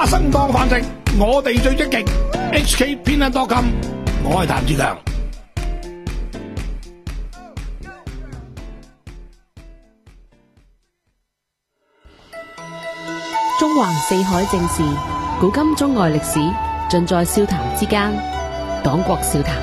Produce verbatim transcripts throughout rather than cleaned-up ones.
花生當飯食，我哋最積極。H K 偏袒多金，我係譚志強。 中橫四海正事，古今中外歷史，盡在笑談之間。黨國笑談。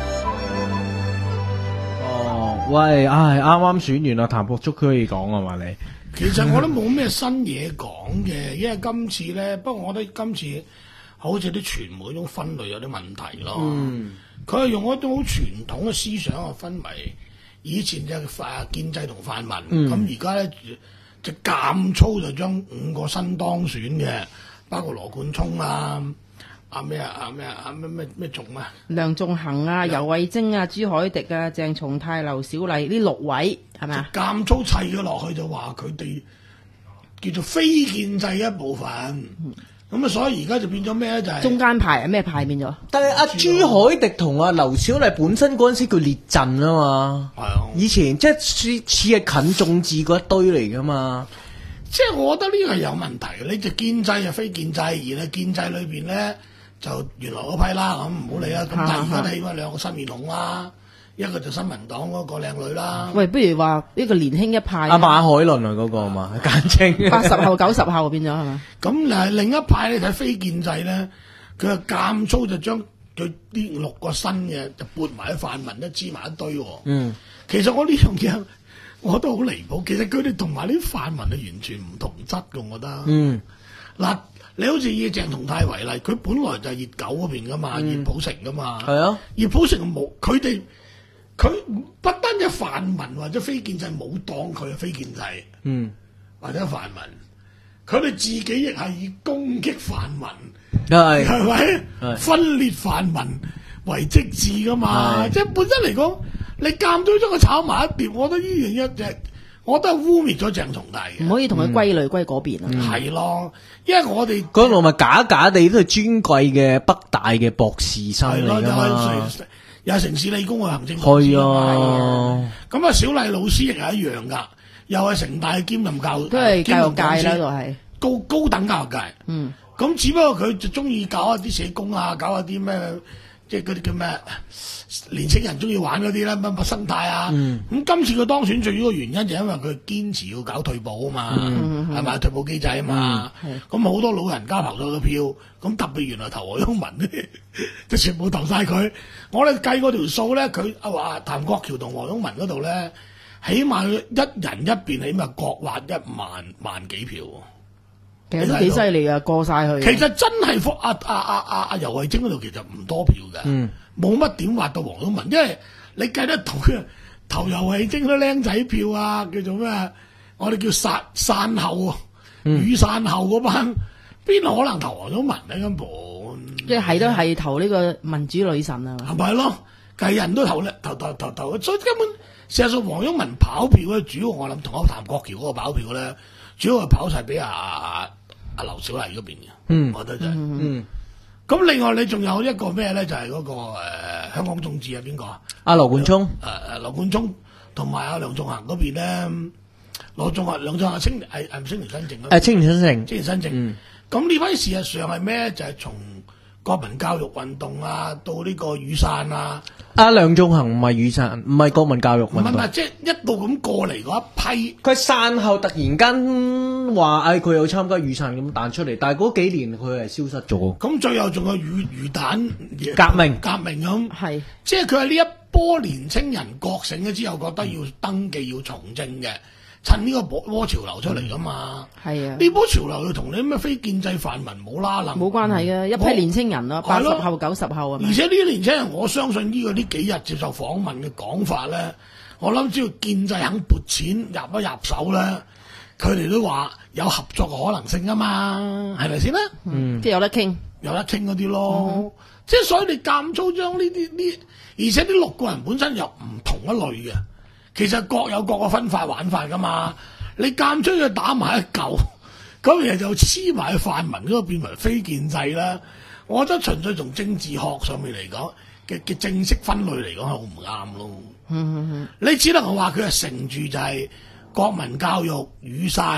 哦，喂，唉，啱啱選完啦，譚博足可以講啊嘛你。 其實我都冇咩新嘢講嘅，因為今次咧，不過我覺得今次好似啲傳媒嗰種分類有啲問題咯。佢係、嗯、用一種好傳統嘅思想去分為以前就誒建制同泛民，咁而家咧就監粗就將五個新當選嘅，包括羅冠聰啊、啊咩啊、啊咩啊、啊咩咩咩仲啊， 梁頌恆啊、游蕙禎啊、朱凱廸啊、鄭松泰、劉小麗呢六位係咪啊？ 監粗砌咗落去就話佢哋叫做非建制一部分，咁啊、嗯、所以而家就變咗咩咧？就係、是、 中間派啊，咩派變咗？ 但係阿朱凱廸同阿劉小麗本身嗰陣時叫列陣啊嘛，係啊，以前即係似似係近眾志嗰一堆嚟噶嘛。 即係我覺得呢個係有問題嘅，你就建制就非建制，而係建制裏邊咧就原來嗰批啦，咁唔好理啦。咁但係而家起碼兩個新面孔啦，一個就新民黨嗰個靚女啦。 喂，不如話呢個年輕一派。 阿馬海倫啊，嗰個嘛，簡稱八十後、九十後變咗係嘛？ 咁嗱，另一派你睇非建制咧，佢係監粗就將佢呢六個新嘅就撥埋喺泛民一支埋一堆。嗯，其實我呢樣嘢。我覺得好離譜，其實佢哋同埋啲泛民係完全唔同質嘅，我覺得。嗯，嗱，你好似以鄭松泰為例，佢本來就係熱狗嗰邊噶嘛，熱普城噶嘛。係啊，熱普城冇，佢哋佢不單止泛民或者非建制冇當佢係非建制，嗯，或者泛民，佢哋自己亦係以攻擊泛民，係係咪分裂泛民為職志噶嘛？即係本身嚟講。你監咗將佢炒埋一碟，我覺得呢樣一隻，我覺得係污蔑咗鄭松泰嘅。 唔可以同佢歸類歸嗰邊啊。 係咯，因為我哋嗰度咪假假地都係尊貴嘅北大嘅博士生嚟㗎嘛， 又係城市理工嘅行政博士啊嘛。咁啊，小麗老師亦係一樣㗎，又係城大兼任教， 都係教育界啦，都係高高等教育界。嗯，咁只不過佢就中意搞一啲社工啊，搞一啲咩，即係嗰啲叫咩？年青人中意玩嗰啲啦，乜乜生態啊，咁、嗯、今次佢當選最主要嘅原因就因為佢堅持要搞退保啊嘛，係咪、嗯、退保機制啊嘛，咁好、嗯、多老人家投咗個票，咁特別原來投黃毓民咧，就全部投晒佢。我哋計嗰條數咧，佢話譚國僑同黃毓民嗰度咧，起碼一人一邊，起碼各劃一萬萬幾票。 其實都幾犀利啊，過晒佢。 其實真係福阿阿阿阿阿游蕙禎嗰度其實唔多票嘅，冇乜點劃到黃毓民，因為你計得到嘅投游蕙禎都僆仔票啊，叫做咩？我哋叫散散後雨傘後嗰班，邊可能投黃毓民咧？根本即係都係投呢個民主女神啊， 係咪咯？計人都投咧，投投投投，所以根本事實上黃毓民跑票咧，主要我諗同阿譚國僑嗰個跑票咧，主要係跑晒俾阿阿阿劉小麗嗰邊嘅。嗯，我覺得就係、是、嗯。咁另外你仲有一個咩咧？就係、是、嗰、那個誒、呃、香港眾志係邊個啊？ 阿羅冠聰，誒誒羅冠聰同埋阿梁頌恆嗰邊咧，羅頌恆梁頌恆青係係青年新政咯。 誒青年新政， 青年新政。咁呢批事實上係咩？就係、是、從國民教育運動啊，到呢個雨傘啊。 阿梁頌恆唔係雨傘，唔係國民教育運動。唔係唔係， 即係一路咁過嚟嗰一批。 佢散後突然間話，誒佢有參加雨傘咁彈出嚟，但係嗰幾年佢係消失咗。 咁最後仲有魚魚蛋革命， 革命咁。係是， 即係佢係呢一波年青人覺醒咗之後，覺得要登記要從政嘅。趁呢個波潮流出嚟噶嘛，係啊！呢波潮流要同你咩非建制泛民冇啦啦， 冇關係嘅，一批年青人咯，八十後、九十後啊。 而且呢啲年青人，我相信呢個呢幾日接受訪問嘅講法咧，我諗只要建制肯撥錢入一入手咧，佢哋都話有合作嘅可能性啊嘛，係咪先咧？ 嗯，即係有得傾， 有得傾嗰啲咯。即係所以你監粗將呢啲呢，而且呢六個人本身又唔同一類嘅。其實各有各個分法玩法噶嘛，你間將佢打埋一嚿，咁嘢就黐埋去泛民嗰個變為非建制啦。我覺得純粹從政治學上面嚟講嘅嘅正式分類嚟講係好唔啱咯。嗯嗯嗯，你只能夠話佢係承住就係國民教育、雨傘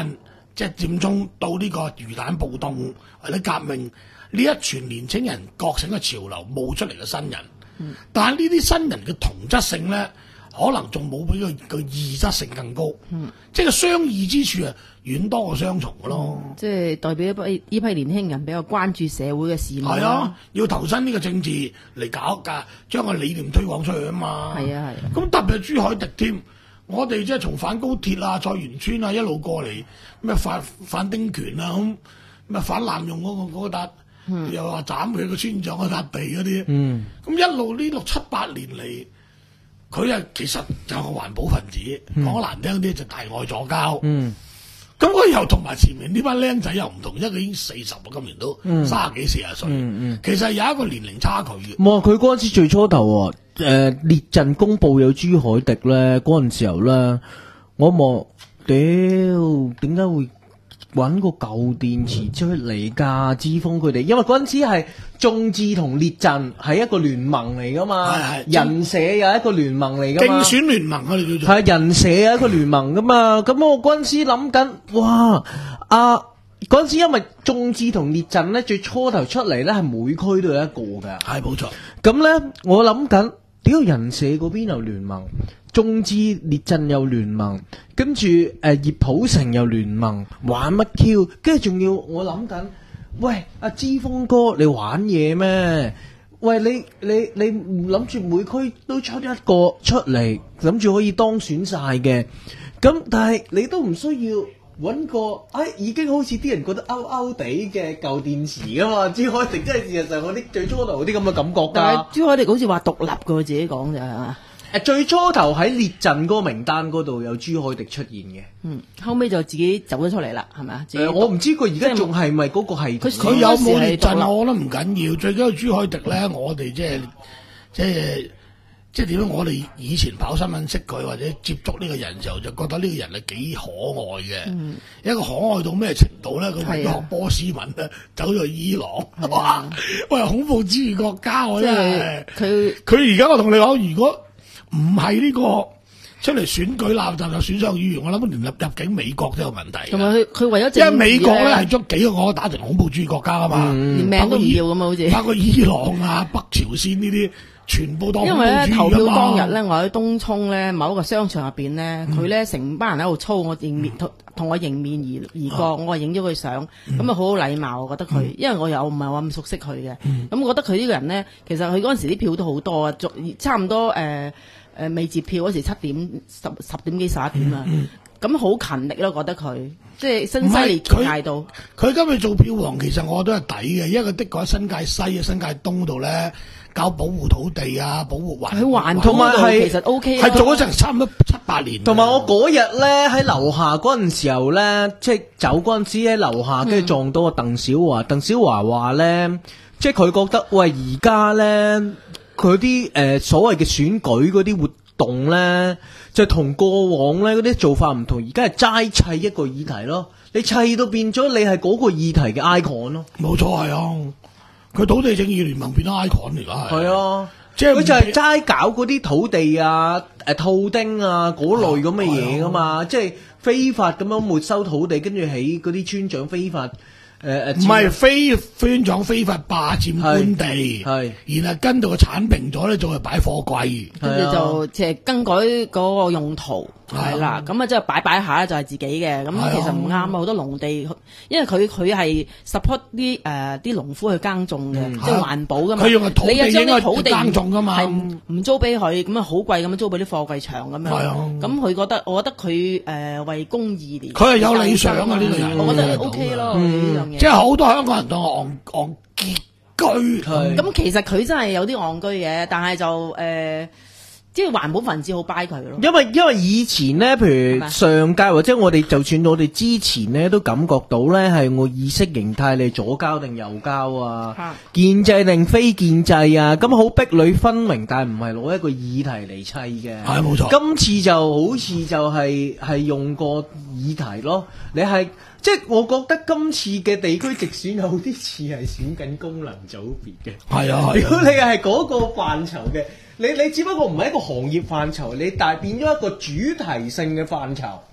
即係佔中到呢個魚蛋暴動或者革命呢一群年青人覺醒嘅潮流冒出嚟嘅新人，嗯、但係呢啲新人嘅同質性咧，可能仲冇比佢個異質性更高，嗯、即係個相異之處啊，遠多過相從嘅咯。 嗯、即係代表一批呢批年輕人比較關注社會嘅事物。 係啊，要投身呢個政治嚟搞㗎，將個理念推廣出去啊嘛。係啊係啊。咁特別係朱凱廸添，我哋即係從反高鐵啊、菜園村啊一路過嚟，咩反反丁權啊咁，咩反濫用嗰、嗰個嗰笪，嗯、又話斬佢個村長嗰笪地嗰啲。嗯。咁一路呢六七八年嚟。佢啊，其實就係個環保分子，講得、嗯、難聽啲就大愛左膠。嗯，咁佢又同埋前面呢班僆仔又唔同，因為佢已經四十啦，今年都三十幾四十歲。嗯嗯，其實有一個年齡差距嘅。冇， 佢嗰陣時最初頭誒、呃、列陣公佈有朱凱廸咧，嗰陣時候咧，我望屌點解會揾個舊電池出嚟㗎？之鋒佢哋，因為嗰陣時係眾志同列陣係一個聯盟嚟㗎嘛，係係人社有一個聯盟嚟㗎嘛， 競選聯盟啊，你叫做係人社有一個聯盟㗎嘛。咁我嗰陣時諗緊，哇啊嗰陣時因為眾志同列陣咧，最初頭出嚟咧係每區都有一個㗎， 係冇錯。 咁咧我諗緊，屌人社嗰邊有聯盟。眾志列陣有聯盟，跟住誒葉普成有聯盟，玩乜 Q？ 跟住仲要我諗緊，喂阿之鋒哥，你玩嘢咩？喂你你你諗住每區都出一個出嚟，諗住可以當選晒嘅，咁但係你都唔需要揾個，哎已經好似啲人覺得勾勾地嘅舊電池㗎嘛？朱凱廸真係事實上嗰啲最初頭嗰啲咁嘅感覺㗎。 但係朱凱廸好似話獨立㗎，自己講就係嘛？ 誒，最初頭喺列陣嗰個名單嗰度有朱凱廸出現嘅， 嗯，後尾就自己走咗出嚟啦，係咪啊？誒、 呃，我唔知佢而家仲係咪嗰個係佢佢有冇列陣，我覺得唔緊要，最緊要朱凱廸咧，我哋即係即係即係點樣？我哋以前跑新聞識佢或者接觸呢個人時候，就覺得呢個人係幾可愛嘅，嗯、一個可愛到咩程度咧？佢為咗學波斯文咧，走咗去伊朗，哇！喂，恐怖主義國家我真係佢佢而家我同你講，如果唔係呢個出嚟選舉鬧就就選上議員，我諗連入入境美國都有問題。 同埋佢佢為咗因為美國咧係將幾個國家打成恐怖主義國家啊嘛， 嗯、連命都唔要咁啊，好似包括伊朗啊、北朝鮮呢啲，全部當恐怖主義啊嘛。因為咧投票當日咧，我喺東涌咧某一個商場入邊咧，佢咧成班人喺度操，我迎面同同我迎面而而過，我話影咗佢相，咁啊好好禮貌，我覺得佢，嗯、因為我又唔係話咁熟悉佢嘅，咁、嗯、我覺得佢呢個人咧，其實佢嗰陣時啲票都好多啊，差唔多誒。呃誒未截票嗰時七點十十點幾十一點啊，咁好、嗯、勤力咯，覺得佢即係新西利界度。佢今日做票王，其實我都係抵嘅，因為佢的確喺新界西啊、新界東度咧搞保護土地啊、保護環。佢環同埋係其實 O K，係做咗成差唔多七八年。同埋我嗰日咧喺樓下嗰陣時候咧，即係走嗰陣時喺樓下，跟住撞到個鄧小華。鄧、嗯、小華話咧，即係佢覺得喂而家咧。佢啲誒所謂嘅選舉嗰啲活動咧，就同過往咧嗰啲做法唔同，而家係齋砌一個議題咯。你砌到變咗你係嗰個議題嘅 icon 咯。冇錯係啊，佢土地正義聯盟變咗 icon 嚟㗎係。係啊，即係佢就係齋搞嗰啲土地啊、誒套丁啊嗰類咁嘅嘢㗎嘛，即係非法咁樣沒收土地，跟住起嗰啲村長非法。誒誒，唔係非村長非法霸佔官地，係，然後跟到個剷平咗咧，仲係擺貨櫃，跟住就即係更改嗰個用途，係啦，咁啊即係擺擺下就係自己嘅，咁其實唔啱啊！好多農地，因為佢佢係 support 啲誒啲農夫去耕種嘅，即係環保噶嘛，佢用個土地應該耕種噶嘛，係唔唔租俾佢，咁啊好貴咁樣租俾啲貨櫃場咁樣，咁佢覺得，我覺得佢誒為公義嚟，佢係有理想啊呢個人，我覺得 OK 咯呢樣。即係好多香港人當我戇戇居，咁其實佢真係有啲戇居嘅，但係就誒、呃，即係環保分子好 buy 佢咯。因為因為以前咧，譬如上屆或者我哋就算我哋之前咧，都感覺到咧係我意識形態你左膠定右膠啊，啊建制定非建制啊，咁好壁壘分明，但係唔係攞一個議題嚟砌嘅。係冇錯。今次就好似就係、是、係用個議題咯，你係。即係我覺得今次嘅地區直選有啲似係選緊功能組別嘅，係啊！如果你係嗰個範疇嘅，你你只不過唔係一個行業範疇，你但係變咗一個主題性嘅範疇。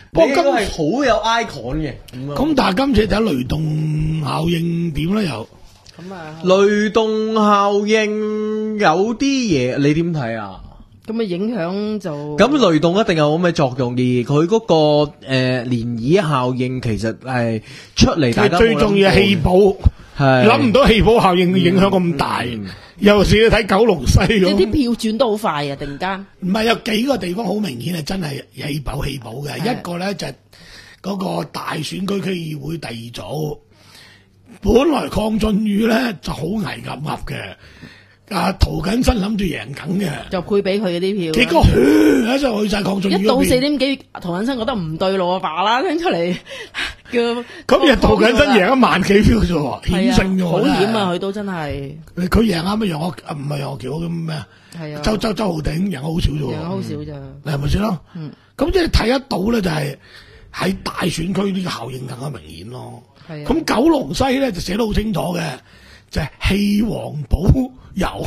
不過今你應該係好有 icon 嘅。咁啊咁但係今次睇雷動效應點咧又？ 咁啊， 雷動效應有啲嘢，你點睇啊？ 咁啊影響就咁雷動一定有咁嘅作用，而佢嗰、個誒漣漪效應其實係出嚟，大家最重要係氣泡， 係諗唔到氣泡效應嘅影響咁大。 嗯尤其是你睇九龍西即係啲咁， 票轉得好快啊！突然間， 唔係有幾個地方好明顯係真係氣泡氣泡嘅。 係一個咧就係嗰個大選區區議會第二組，本來鄺俊宇咧就好危急噏嘅，啊涂謹申諗住贏緊嘅， 就配俾佢嗰啲票。 結果噓一聲去晒鄺俊宇一到嗰邊。 四點幾，涂謹申覺得唔對路啊，罷啦，聽出嚟叫咁又涂謹申贏一萬幾票啫喎，險勝啫喎， 好險啊！ 真係佢都真係佢贏啱乜楊岳啊？唔係楊岳橋咁咩啊？ 係啊， 周周周浩鼎贏好少啫喎， 贏好少咋。 你係咪先咯？ 嗯， 咁即係睇得到咧，就係喺大選區呢個效應更加明顯咯。 係啊咁九龍西咧就寫得好清楚嘅，就係棄黃保油。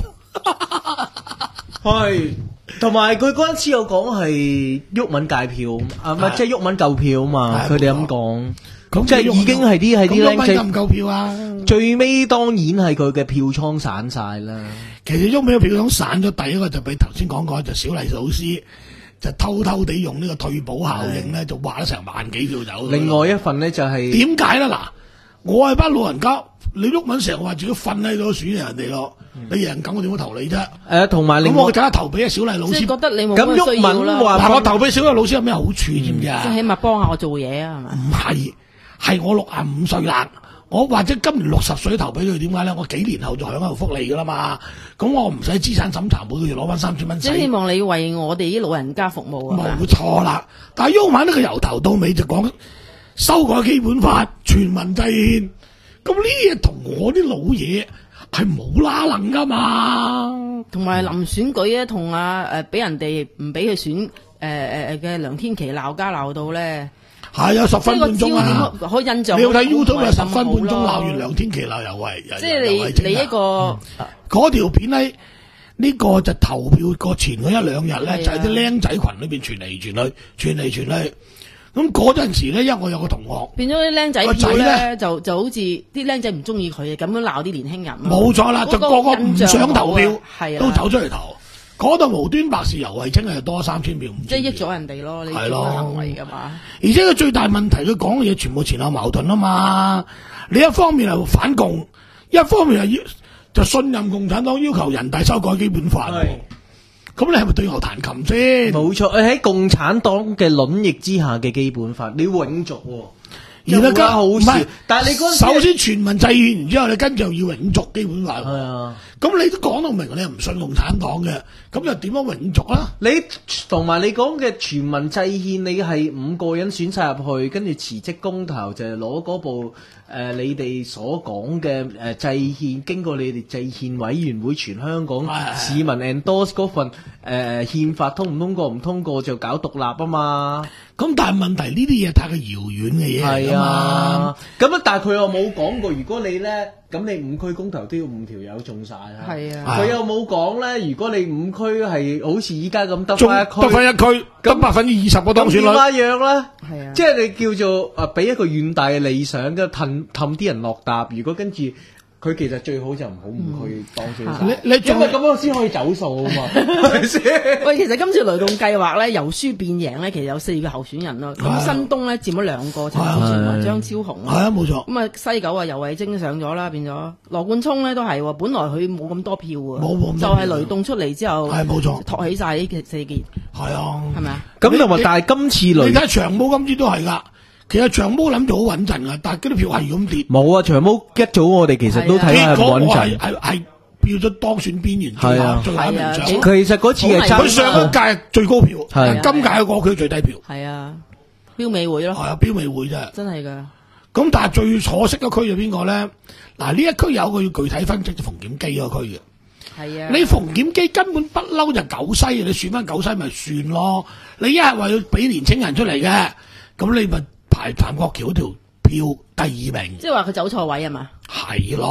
係，同埋佢嗰陣時有講係毓民界票啊，唔係即係毓民夠票啊嘛， 係佢哋咁講， 咁即係已經係啲係啲僆仔咁夠唔夠票啊？ 最尾當然係佢嘅票倉散晒啦。 其實毓民嘅票倉散咗，第一個就俾頭先講過，就小麗老師就偷偷地用呢個退保效應咧，就劃咗成萬幾票走。 另外一份呢，就係點解咧？嗱，我係班老人家，你毓民成日話自己瞓喺度選人哋咯，你贏緊我點會投你啫？ 誒，同埋另外咁我梗係投俾阿小麗老師。 即係覺得你冇咁乜需要毓民啦。 話嗱，我投俾小麗老師有咩好處知唔知啊？ 即係起碼幫下我做嘢啊，係嘛？ 唔係，係我六啊五歲啦，我或者今年六十歲投俾佢，點解咧？我幾年後就享有福利噶啦嘛，咁我唔使資產審查，每個月攞翻三千蚊使即係。希望你為我哋啲老人家服務啊嘛。 冇錯啦，但係毓民呢個由頭到尾就講修改基本法、全民制憲，咁呢啲嘢同我啲老嘢係冇拉能噶嘛。 同埋臨選舉咧，同啊誒俾人哋唔俾佢選誒誒誒嘅梁天琦鬧交鬧到咧， 係有十分即係個半鐘啊！ 焦點可以印象。 你要睇 YouTube 有有十分半鐘鬧完梁天琦鬧游蕙， 即係你你一個嗰條片咧，呢個就投票個前嗰一兩日咧， 係啊就係啲僆仔群裏邊傳嚟傳去，傳嚟傳去。咁嗰陣時咧，因為我有個同學， 變咗啲僆仔個仔票咧， 呢就就好似啲僆仔唔中意佢嘅，咁樣鬧啲年輕人咯。 冇錯啦， 嗰就個個唔想投票， 係啊都走出嚟投。嗰度無端白事游蕙禎係多三千票， 即係益咗人哋咯，你係咯呢個行為噶嘛。 而且佢最大問題，佢講嘅嘢全部前後矛盾啊嘛。你一方面係反共，一方面係要就信任共產黨，要求人大修改基本法。 係咁你係咪對牛彈琴先？ 冇錯，誒喺共產黨嘅卵翼之下嘅基本法，你永續喎。 而家家好事唔係， 但係你嗰陣時首先全民制憲，然之後你跟住又要永續基本法。 係啊。 咁你都講到明，你又唔信共產黨嘅，咁又點樣永續啦？ 你同埋你講嘅全民制憲，你係五個人選晒入去，跟住辭職公投就係攞嗰部誒、呃、你哋所講嘅誒制憲，經過你哋制憲委員會全香港係市民 endorse 嗰份誒、呃、憲法通唔通過唔通過就搞獨立啊嘛。 咁但係問題呢啲嘢太過遙遠嘅嘢嚟係㗎嘛啊。，咁啊，但係佢又冇講過，如果你咧，咁你五區公投都要五條友中晒啊。 係啊佢又冇講咧，如果你五區係好似依家咁得仲翻一區， 得翻一區，得百分之二十個當選率。 咁點樣樣咧？ 係啊即係你叫做啊，俾一個遠大嘅理想，跟住氹氹啲人落搭。如果跟住佢其實最好就唔好唔去當選晒， 你你仲因為咁樣先可以走數啊嘛，係咪先？ 喂，其實今次雷動計劃咧，由輸變贏咧，其實有四個候選人咯。 係啊咁新東咧佔咗兩個，陳志全係同張超雄。 係啊，冇錯， 咁啊，西九啊，游蕙禎上咗啦，變咗羅冠聰咧都係喎，本來佢冇咁多票喎， 冇冇咁多就票係雷動出嚟之後， 係冇錯托起晒呢四件， 係啊， 係咪啊？ 咁同埋你， 但係今次你雷睇長毛今次都係㗎。其實長毛諗住好穩陣㗎，但係嗰啲票係咁跌。 冇啊，長毛一早我哋其實都睇下係結果我係唔穩陣。 係係票咗當選邊緣最係啊後最後一名係啊獎。 其實嗰次係佢爭上一屆最高票， 係啊今屆嘅個區最低票。 係啊，標美會咯， 係啊，標美會啫。 真係㗎。 咁但係最可惜嘅區係邊個咧？嗱，呢一區有個要具體分析，就馮檢基嗰區嘅。 係啊， 你馮檢基根本不嬲就九西，你選翻九西咪算咯。你一係話要俾年青人出嚟嘅，咁你咪排譚國橋嗰條票第二名， 即係話佢走錯位啊嘛。 係咯。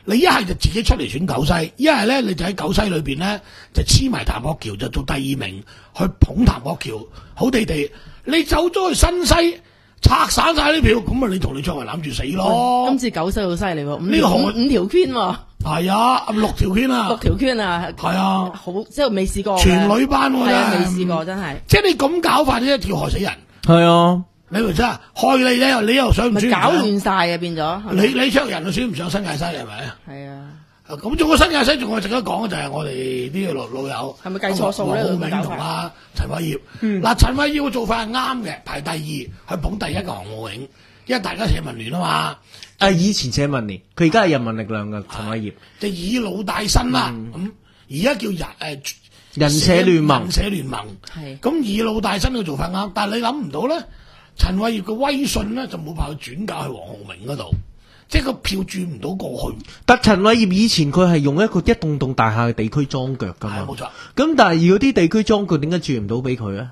你一係就自己出嚟選九西，一係咧你就喺九西裏邊咧就黐埋譚國僑就做第二名去捧譚國僑，好地地。你走咗去新西拆散晒啲票，咁啊你同你唱係攬住死咯。 今次九西好犀利喎，五呢個五五條圈喎， 係啊，六條圈啊， 六條圈啊， 係啊， 好即係未試過嘅， 全女班喎， 係啊， 真係未試過真係。 即係你咁搞法咧，跳害死人。 係啊， 你明唔明啊？害你咧，你又想唔想？ 咪搞亂晒啊，變咗。 你你唱人，你想唔想新界西係咪啊？ 係啊。 咁仲有新界西，仲我值得講嘅就係我哋啲老老友係咪計錯數咧？ 黃浩銘同阿陳偉業，嗱陳偉業嘅做法係啱嘅，排第二，去捧第一個黃浩銘，因為大家社民聯啊嘛。 啊以前社民聯，佢而家係人民力量嘅陳偉業， 就以老帶新啦。咁而家叫人誒人社聯盟， 人社聯盟係咁以老帶新嘅做法啱，但係你諗唔到咧，陳偉業嘅威信咧就冇辦法轉嫁去黃浩銘嗰度。即係個票轉唔到過去， 但陳偉業以前佢係用一個一棟棟大廈嘅地區裝腳㗎嘛， 冇錯。 咁但係如果啲地區裝腳點解轉唔到俾佢啊？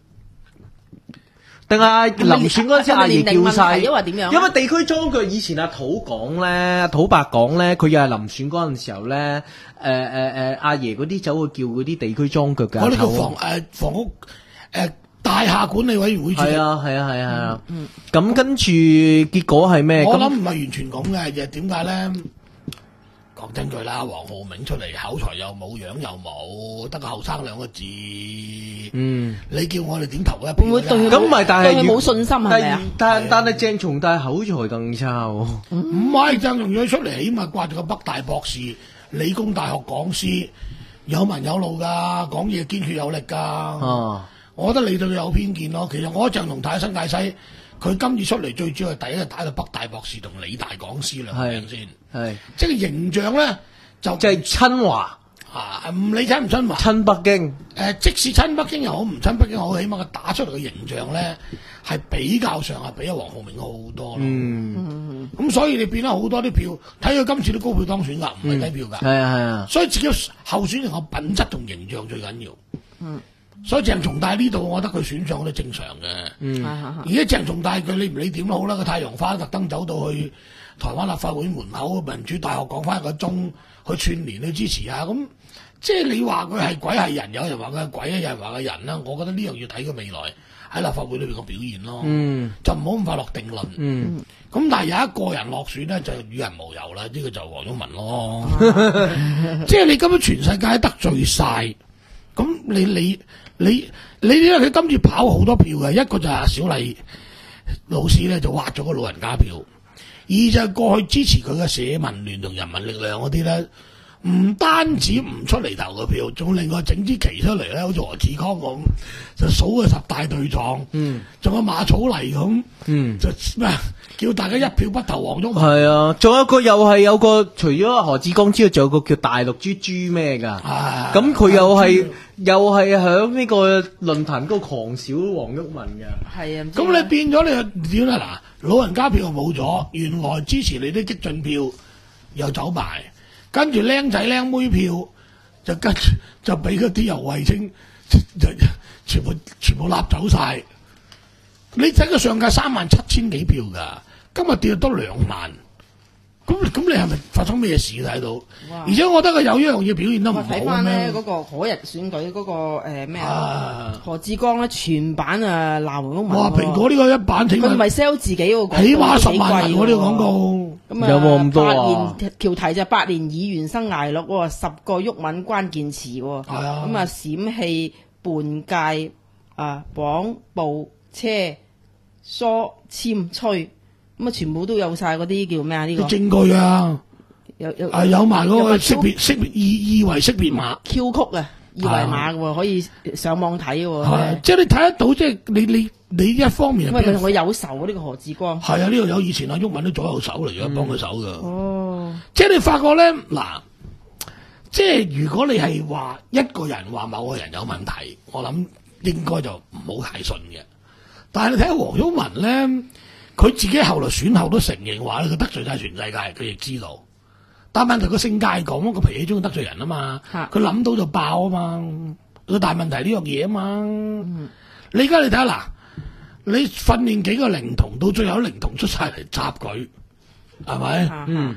定係臨選嗰陣時阿爺叫晒， 因為點樣？ 因為地區裝腳以前阿土講咧，土伯講咧，佢又係臨選嗰陣時候咧，誒誒誒阿爺嗰啲走去叫嗰啲地區裝腳㗎。 我呢個房誒房屋誒。大廈管理委員會主席係啊係啊係啊，咁跟住結果係咩？ 我諗唔係完全咁嘅，就係點解咧？講真句啦，黃浩銘出嚟口才又冇，樣又冇，得個後生兩個字。嗯，你叫我哋點投一票？ 會對咁唔係，但係冇信心係咪啊？ 但但係鄭松泰口才更差喎。 唔係鄭松泰出嚟，起碼掛住個北大博士、理工大學講師，有文有路㗎，講嘢堅決有力㗎。哦。我覺得你對佢有偏見咯。其實我鄭松泰喺新界西，佢今次出嚟最主要係第一係打到北大博士同理大講師兩名先，係即係形象咧就即係親華啊，唔理親唔親華， 親北京誒、 呃，即使親北京又好，唔親北京好，起碼佢打出嚟嘅形象咧係比較上係比阿黃浩銘好好多咯。嗯，咁所以你變咗好多啲票，睇佢今次都高票當選㗎，唔係低票㗎。係啊係啊，所以自己候選人嘅品質同形象最緊要。嗯。所以鄭松泰呢度，我覺得佢選上都正常嘅。嗯，而家鄭松泰佢你唔理點都好啦，個太陽花特登走到去台灣立法會門口民主大學講翻一個鐘，去串聯去支持下。咁即係你話佢係鬼係人，有人話佢係鬼，有人話佢係人啦。我覺得呢樣要睇佢未來喺立法會裏邊個表現咯。嗯，就唔好咁快落定論。嗯，咁但係有一個人落選咧，就與人無尤啦。呢、這個就黃毓民咯。即係你今日全世界得罪晒。咁你你你你因為佢今次跑好多票嘅，一個就係小麗老師咧就挖咗個老人家票，二就係過去支持佢嘅社民聯同人民力量嗰啲咧，唔單止唔出嚟投個票，仲另外整支旗出嚟咧，好似何志康咁，就數佢十大對撞，嗯，仲有馬草泥咁，嗯，就咩叫大家一票不投黃毓民。係啊，仲有一個又係有個除咗何志剛之外，仲有個叫大陸豬豬咩㗎？咁佢又係。又係喺呢個論壇嗰個狂小黃毓民嘅， 係啊。 咁你變咗你點咧？嗱，老人家票又冇咗，原來支持你啲激進票又走埋，跟住僆仔僆妹票就跟住就俾嗰啲游蕙禎就全部全部攬走晒。你睇個上屆三萬七千幾票㗎，今日跌到多兩萬。咁咁你係咪發生咩事睇到？而且我覺得佢有一樣嘢表現得唔好。 睇翻咧嗰個可人選舉嗰、嗰個誒咩啊？何志剛咧全版啊鬧黃毓民。哇！ 蘋果呢個一版起碼佢唔係 sell 自己喎， 起碼十萬人喎呢個廣告。 咁啊， 有冇咁多啊？ 八年條題就八年議員生涯錄喎，十個毓民關鍵詞喎。係啊。咁啊，閃氣、伴屆啊、綁步車、梳、簽、吹。咁啊，全部都有晒嗰啲叫咩啊？呢、這個證據啊， 有有啊有埋嗰個識別識別二二維識別碼 Q 曲啊，二維碼嘅喎，可以上網睇嘅喎。 係，即係你睇得到，即係你你你一方面。 因為佢同佢有仇啊，呢、這個何志光。係啊，呢、這個有以前阿毓民都左右手嚟嘅，幫佢手㗎。哦，即係你發覺咧，嗱，即係如果你係話一個人話某個人有問題，我諗應該就唔好太信嘅。但係你睇下黃毓民咧。佢自己後來選後都承認話咧，佢得罪晒全世界，佢亦知道。但問題個性格係咁，個脾氣中意得罪人啊嘛。佢諗到就爆啊嘛。個大問題呢樣嘢啊嘛。嗯、你而家你睇下嗱，你訓練幾個靈童，到最後靈童出晒嚟插佢，係咪？嗯。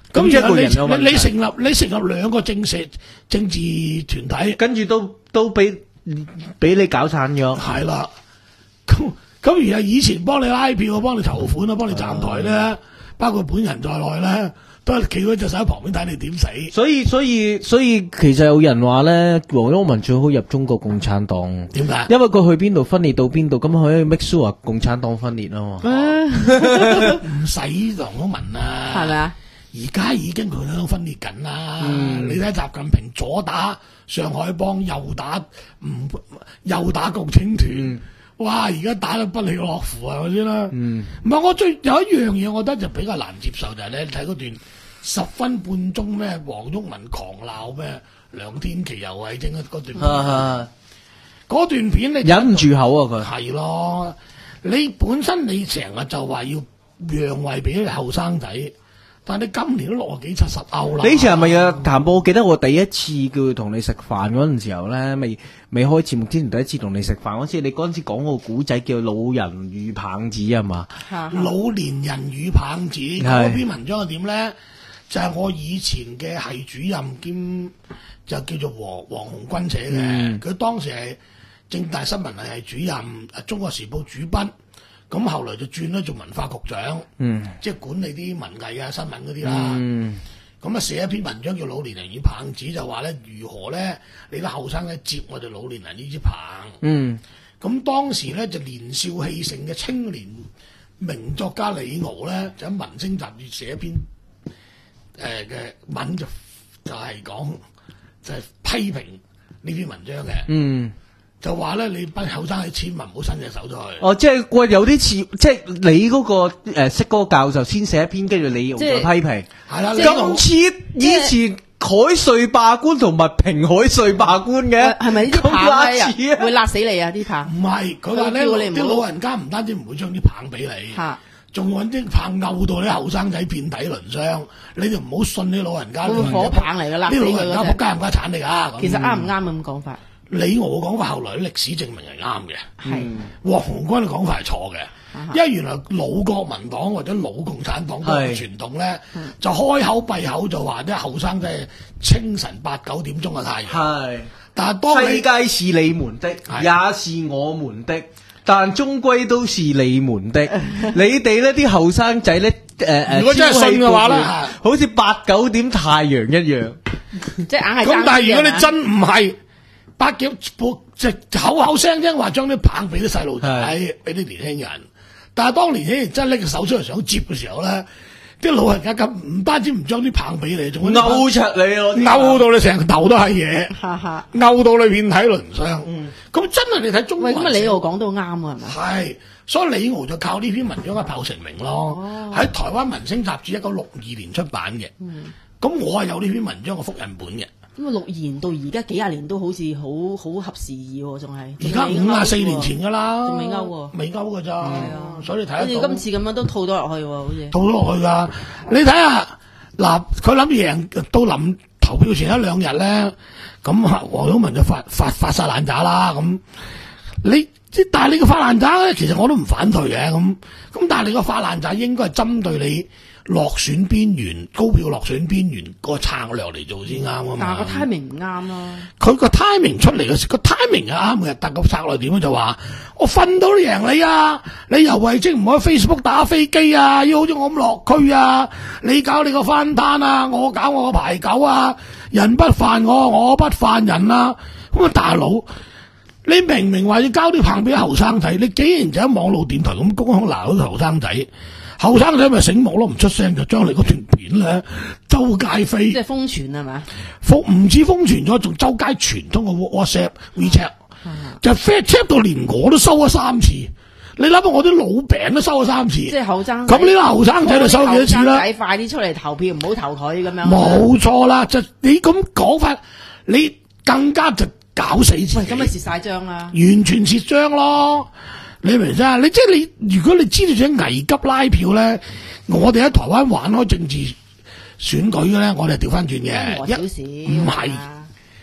咁一個人有問題你你成立你成立兩個政社政治團體， 跟住都都俾俾你搞慘咗。 係啦。咁咁而係以前幫你拉票、幫你籌款啊、幫你站台咧，包括本人在內咧，都係企嗰隻手喺旁邊睇你點死。 所以所以所以其實有人話咧，黃毓民最好入中國共產黨。 點解？ 因為佢去邊度分裂到邊度，咁可以 make sure 共產黨分裂啊嘛。 唔使黃毓民啊， 係咪啊？ 而家已經佢都分裂緊啦。 嗯你睇習近平左打上海幫，右打唔右打共青團。 嗯哇！而家打得不亦樂乎係咪先啦？ 嗯， 唔係我最有一樣嘢，我覺得就比較難接受就係咧，睇嗰段十分半鐘咩黃毓民狂鬧咩梁天琦游蕙禎嗰段片， 啊嗰段片你忍唔住口啊佢。 係咯，你本身你成日就話要讓位俾啲後生仔，但係你今年都六啊幾七十歐啦。 你以前係咪啊？譚博，我記得我第一次叫佢同你食飯嗰陣時候咧，未未開節目之前第一次同你食飯嗰次，你嗰陣時講個古仔叫《老人與棒子》啊嘛。 老年人與棒子嗰篇文章係點咧？就係、是、我以前嘅系主任兼就叫做黃黃鴻軍寫嘅，佢、嗯、當時係政大新聞系主任，誒中國時報主筆。咁後來就轉咗做文化局長，嗯、即係管理啲文藝啊、新聞嗰啲啦。咁啊、嗯、寫一篇文章叫《老年人與棒子》，就話咧如何咧，你啲後生咧接我哋老年人呢支棒。咁、嗯、當時咧就年少氣盛嘅青年名作家李敖咧，就喺《文星》雜誌寫一篇誒嘅、呃、文就就係講就係、是、批評呢篇文章嘅。嗯就話咧，你班後生喺千萬唔好伸隻手出去。哦，即係喂，有啲似，即係你嗰、那個誒，識嗰個教授先寫一篇，跟住你再批評。係啦，咁似以前海瑞罷官同埋平海瑞罷官嘅， 係咪呢啲棒咧會辣死你啊？啲棒唔係，佢話咧啲老人家唔單止唔會將啲棒俾你，仲揾啲棒毆到啲後生仔遍體鱗傷。你哋唔好信啲老人家。 會火棒嚟噶啦， 啲老人家仆街唔家產嚟噶。 其實啱唔啱咁講法？ 李敖講法後來歷史證明係啱嘅， 係黃鴻軍嘅講法係錯嘅，因為原來老國民黨或者老共產黨嘅傳統咧，就開口閉口就話啲後生仔係清晨八九點鐘嘅太陽，係，但係當世界是你們的，也是我們的，但終歸都是你們的。你哋呢啲後生仔咧，誒誒， 如果真係信嘅話咧， 好似八九點太陽一樣， 即係硬係咁。但係如果你真唔係。八幾即口口聲聲話將啲棒俾啲細路仔，俾啲年輕人。但係當年輕人真係拎個手出嚟想接嘅時候咧，啲老人家咁唔單止唔將啲棒俾你，仲會勾出你咯， 勾到你成個頭都係嘢，勾到你遍體鱗傷。咁、嗯、真係你睇中國。 咁啊，李敖講到啱啊，係咪？ 係，所以李敖就靠呢篇文章一炮成名咯。喺、哦、台灣《文星》雜誌一九六二年出版嘅。咁、嗯、我係有呢篇文章嘅複印本嘅。 咁啊，六二年到而家幾廿年都好似好好合時宜喎，仲係而家五啊四年前噶啦， 仲未勾喎， 未勾噶咋，係啊，所以你睇下， 好似今次咁樣都套咗落去喎，好似套咗落去噶。你睇下嗱，佢諗贏到臨投票前一兩日咧，咁黃毓民就發發發晒爛渣啦。咁你即但係你個發爛渣咧，其實我都唔反對嘅。咁咁但係你個發爛渣應該係針對你落選邊緣、高票落選邊緣個策略嚟做先啱啊嘛！ 但係個 timing 唔啱咯。 佢個 timing 出嚟嘅時，個 timing 係啱嘅，但個策略點樣就話我瞓到都贏你啊！你游蕙禎唔可以 Facebook 打飛機啊，要好似我咁落區啊！你搞你個翻攤啊，我搞我個排九啊！人不犯我，我不犯人啊！咁啊，大佬，你明明話要交啲棒俾後生仔，你竟然就喺網絡電台咁公開鬧啲後生仔。後生仔咪醒目咯，唔出聲就將你嗰段片咧周街飛， 即係瘋傳係嘛？ 瘋唔止瘋傳咗，仲周街傳通過 WhatsApp、WeChat，就 WeChat 到連我都收咗三次。你諗下，我啲老餅都收咗三次。即係後生。 咁呢個後生仔就收幾多次啦？ 仔快啲出嚟投票，唔好投佢咁樣。 冇錯啦，就你咁講法，你更加就搞死自己。 喂，咁咪蝕晒張啦！ 完全蝕張咯。你明唔明啊？你即係你，如果你知道自己危急拉票咧，我哋喺台灣玩開政治選舉嘅咧，我哋係調翻轉嘅，一唔係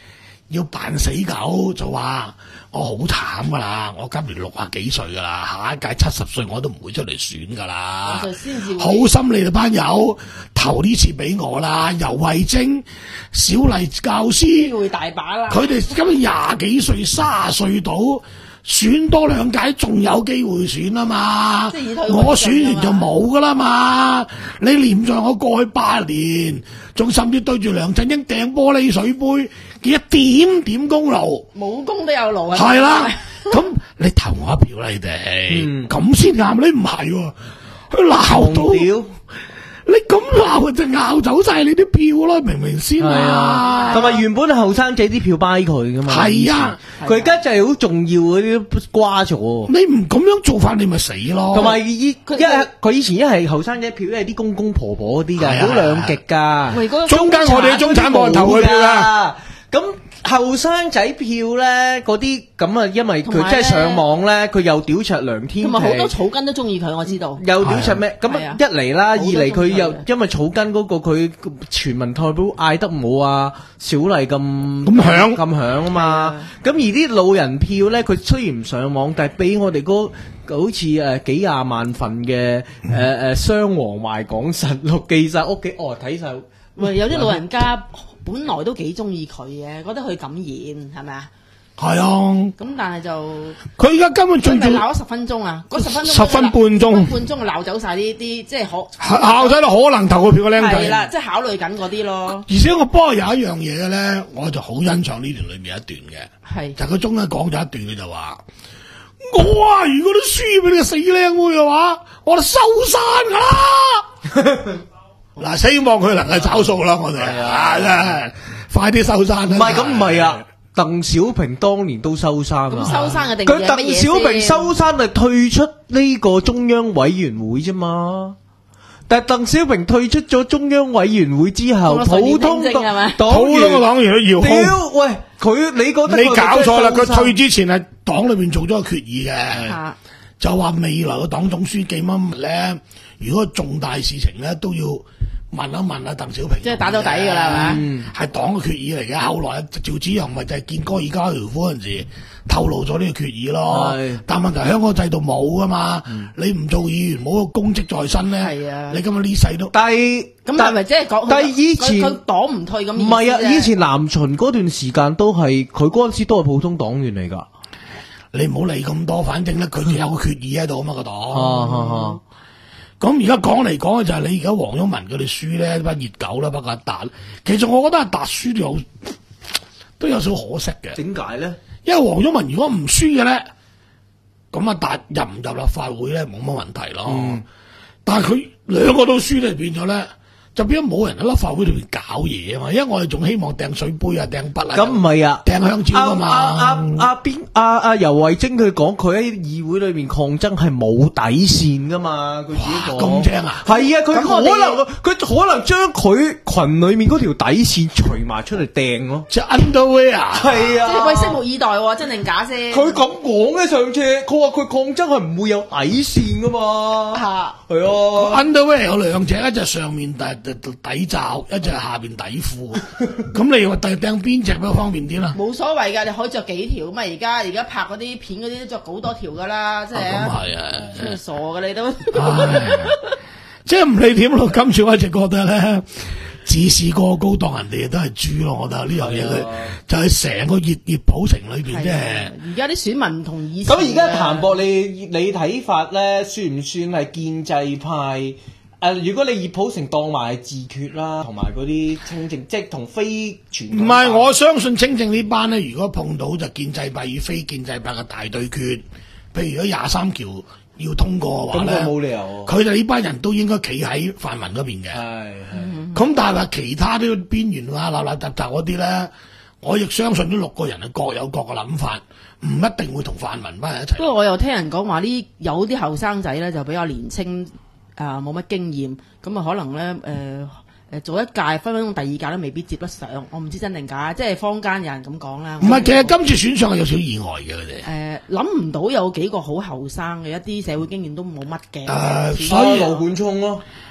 要扮死狗，就話我好慘噶啦，我今年六啊幾歲噶啦，下一屆七十歲我都唔會出嚟選噶啦。好心你哋班友投呢次俾我啦，游蕙禎、小麗教師， 機會大把啦。 佢哋今年廿幾歲、卅歲到。選多兩屆仲有機會選啊嘛，我選完就冇噶啦嘛。你連在我過去八年，仲甚至對住梁振英掟玻璃水杯，嘅一點點功勞， 冇功都有勞啊。 係啦，咁你投我一票啦，你哋咁先啱。你唔係喎，佢鬧到。你咁鬧就拗走晒你啲票咯，明明先啊！ 同埋原本後生仔啲票掰佢噶嘛， 係啊， 佢而家就係好重要嗰啲瓜咗。 你唔咁樣做法，你咪死咯。 同埋依一佢以前一係後生仔票，一係啲公公婆婆嗰啲噶，好兩極噶。 中間我哋啲中產冇人投佢票噶。 咁後生仔票咧，嗰啲咁啊，因為佢即係上網咧，佢又屌柒梁天琦， 同埋好多草根都中意佢，我知道。 又屌柒咩？咁啊，一嚟啦，二嚟佢又因為草根嗰個佢全民代表嗌得冇啊小麗咁咁響咁響啊嘛。咁而啲老人票咧，佢雖然唔上網，但係俾我哋嗰好似誒幾廿萬份嘅誒誒雙黃賣港實錄寄晒屋企，哦睇晒。 喂，有啲老人家。本來都幾中意佢嘅，覺得佢敢演，係咪啊？ 係啊。 咁但係就佢而家根本最最鬧咗十分鐘啊！嗰十分鐘十分半鐘， 十分半鐘就鬧走晒呢啲，即係可鬧仔都可能投個票嘅僆仔。 係啦，即係考慮緊嗰啲咯。 而且我不過有一樣嘢嘅咧，我就好欣賞呢段裏面一段嘅，係就佢中間講咗一段，佢就話：我啊，如果都輸俾你個死僆妹嘅話，我就收山噶啦。嗱，希望佢能夠找數啦，我哋啊，真係快啲收山啦！ 唔係咁唔係啊，鄧小平當年都收山啊。 咁收山嘅定義係乜嘢先？ 佢鄧小平收山係退出呢個中央委員會啫嘛。但係鄧小平退出咗中央委員會之後，普通黨黨員個黨員都要屌喂，佢你覺得你搞錯啦？佢退之前係黨裏邊做咗個決議嘅，就話未來嘅黨總書記乜咧，如果重大事情咧都要。問一問啊，鄧小平， 即係打到底㗎啦，係嘛？ 嗯，係黨嘅決議嚟嘅。後來趙紫陽咪就係見戈爾加條夫嗰陣時透露咗呢個決議咯。但問題香港制度冇噶嘛，嗯、你唔做議員冇個公職在身咧，係啊，你今日呢世都。 但係咁係咪即係講？ 但係以前佢黨唔退咁。 唔係啊，以前南巡嗰段時間都係佢嗰陣時都係普通黨員嚟㗎。 你唔好理咁多，反正咧佢有個決議喺度啊嘛個黨。 啊啊啊咁而家講嚟講嘅就係你而家黃毓民佢哋輸咧，班熱狗啦，包括阿達。其實我覺得阿達輸都有都有少可惜嘅。點解咧？因為黃毓民如果唔輸嘅咧，咁阿達入唔入立法會咧冇乜問題咯。嗯、但係佢兩個都輸咧，變咗咧就變咗冇人喺立法會裏邊搞嘢啊嘛。因為我哋仲希望掟水杯啊、掟筆啊，咁唔係啊，掟香蕉啊嘛。阿阿阿邊阿阿游蕙禎佢講，佢喺議會裏邊抗爭係冇底線噶嘛，佢自己講。咁正啊！係啊，佢可能佢可能將佢群裏面嗰條底線除埋出嚟掟咯， 即係 underwear 啊！ 係啊，即係喂，拭目以待喎，真定假先？ 佢咁講嘅上次，佢話佢抗爭係唔會有底線噶嘛。嚇係啊 ，underwear 有兩隻，一隻上面底底罩，一隻係下邊底褲。咁你話掟掟邊隻比較方便啲啦？ 冇所謂㗎，你可以着幾條咁啊！而家而家拍嗰啲片嗰啲都着好多條㗎啦，即係。咁係啊，真係傻㗎你都。 即係唔理點咯，今次我一直覺得咧，自視過高當人哋都係豬咯，我覺得呢樣嘢佢就係成個熱熱普城裏邊即係。而家啲選民唔同以前。 咁而家譚博，你你睇法咧，算唔算係建制派？誒、呃，如果你熱普城當埋自決啦，同埋嗰啲清正，即係同非傳統。唔係， 我相信清正呢班咧，如果碰到就建制派與非建制派嘅大對決，譬如如果廿三條要通過嘅話咧，咁冇理由。佢哋呢班人都應該企喺泛民嗰邊嘅。係係。咁但係話其他啲邊緣啊、立立雜雜嗰啲咧，我亦相信呢六個人係各有各嘅諗法，唔一定會同泛民班人一齊。不過我又聽人講話呢，有啲後生仔咧就比較年青，啊冇乜經驗，咁啊可能咧誒。呃誒做一屆分分鐘第二屆都未必接得上，我唔知真定假，即係坊間有人咁講啦。 唔係，其實今次選上係有少少意外嘅佢哋。 誒諗唔到有幾個好後生嘅，一啲社會經驗都冇乜嘅。 誒，所以盧冠聰咯，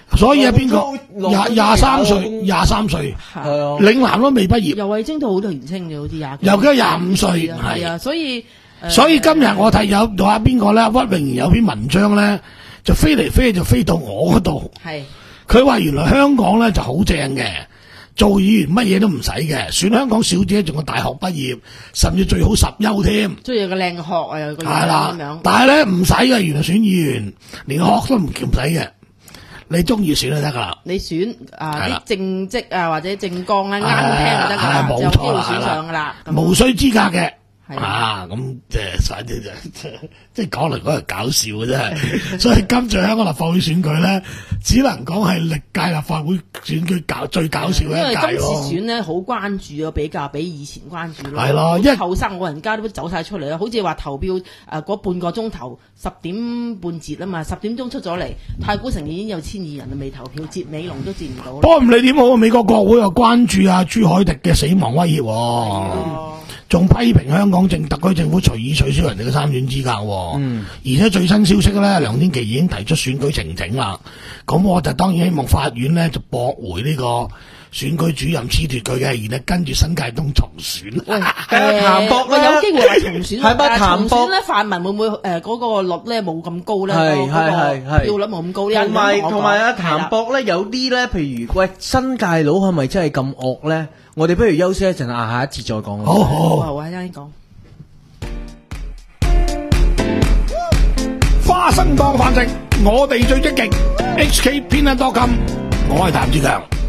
所以啊，邊個落廿廿三歲，廿三歲， 係啊， 嶺南都未畢業， 游蕙禎都好年輕嘅，好似廿幾尤其廿五歲， 係啊，所以所以今日我睇有話邊個咧，屈穎妍有篇文章咧，就飛嚟飛去就飛到我嗰度， 係佢話原來香港咧就好正嘅。做議員乜嘢都唔使嘅，選香港小姐仲有大學畢業，甚至最好十優添。 即係有個靚學啊，有個係啦咁樣。 但係咧唔使嘅，原來選議員連學都唔唔使嘅，你中意選就得噶啦。 你選啊係啦啲政績啊或者政綱啊啱聽就得噶啦， 係冇就有機會錯啦選上噶啦。咁無需資格嘅。 係啊，咁即係反正就即係講嚟講去搞笑嘅真係，所以今次香港立法會選舉咧，只能講係歷屆立法會選舉搞最搞笑嘅一屆因為今次咯。 選咧好關注啊，比較比以前關注咯。 係咯因為後生老人家都走晒出嚟啦，好似話投票誒嗰半個鐘頭十點半截啊嘛，十點鐘出咗嚟，太古城已經有千二人未投票，截尾龍都截唔到啦。 不過唔理點好，美國國會又關注啊朱凱廸嘅死亡威脅喎。 哦仲批評香港政特區政府隨意取消人哋嘅參選資格喎， 嗯而且最新消息咧，梁天琦已經提出選舉呈請啦。咁我就當然希望法院咧就駁回呢個選舉主任褫奪佢嘅，然後跟住新界東重選。 喂， 誒譚博喂咧有機會話重選， 係咪但係譚博重選咧，泛民會唔會誒嗰個率咧冇咁高咧？ 係嗰個係係係票率冇咁高咧？ 同埋同埋阿係啦譚博咧，有啲咧，譬如喂新界佬係咪真係咁惡咧？我哋不如休息一陣啊，下一節再講。 好好。 好啊，啱啱講。 花生當飯食，我哋最積極。H K 偏 dot com，我係譚志強。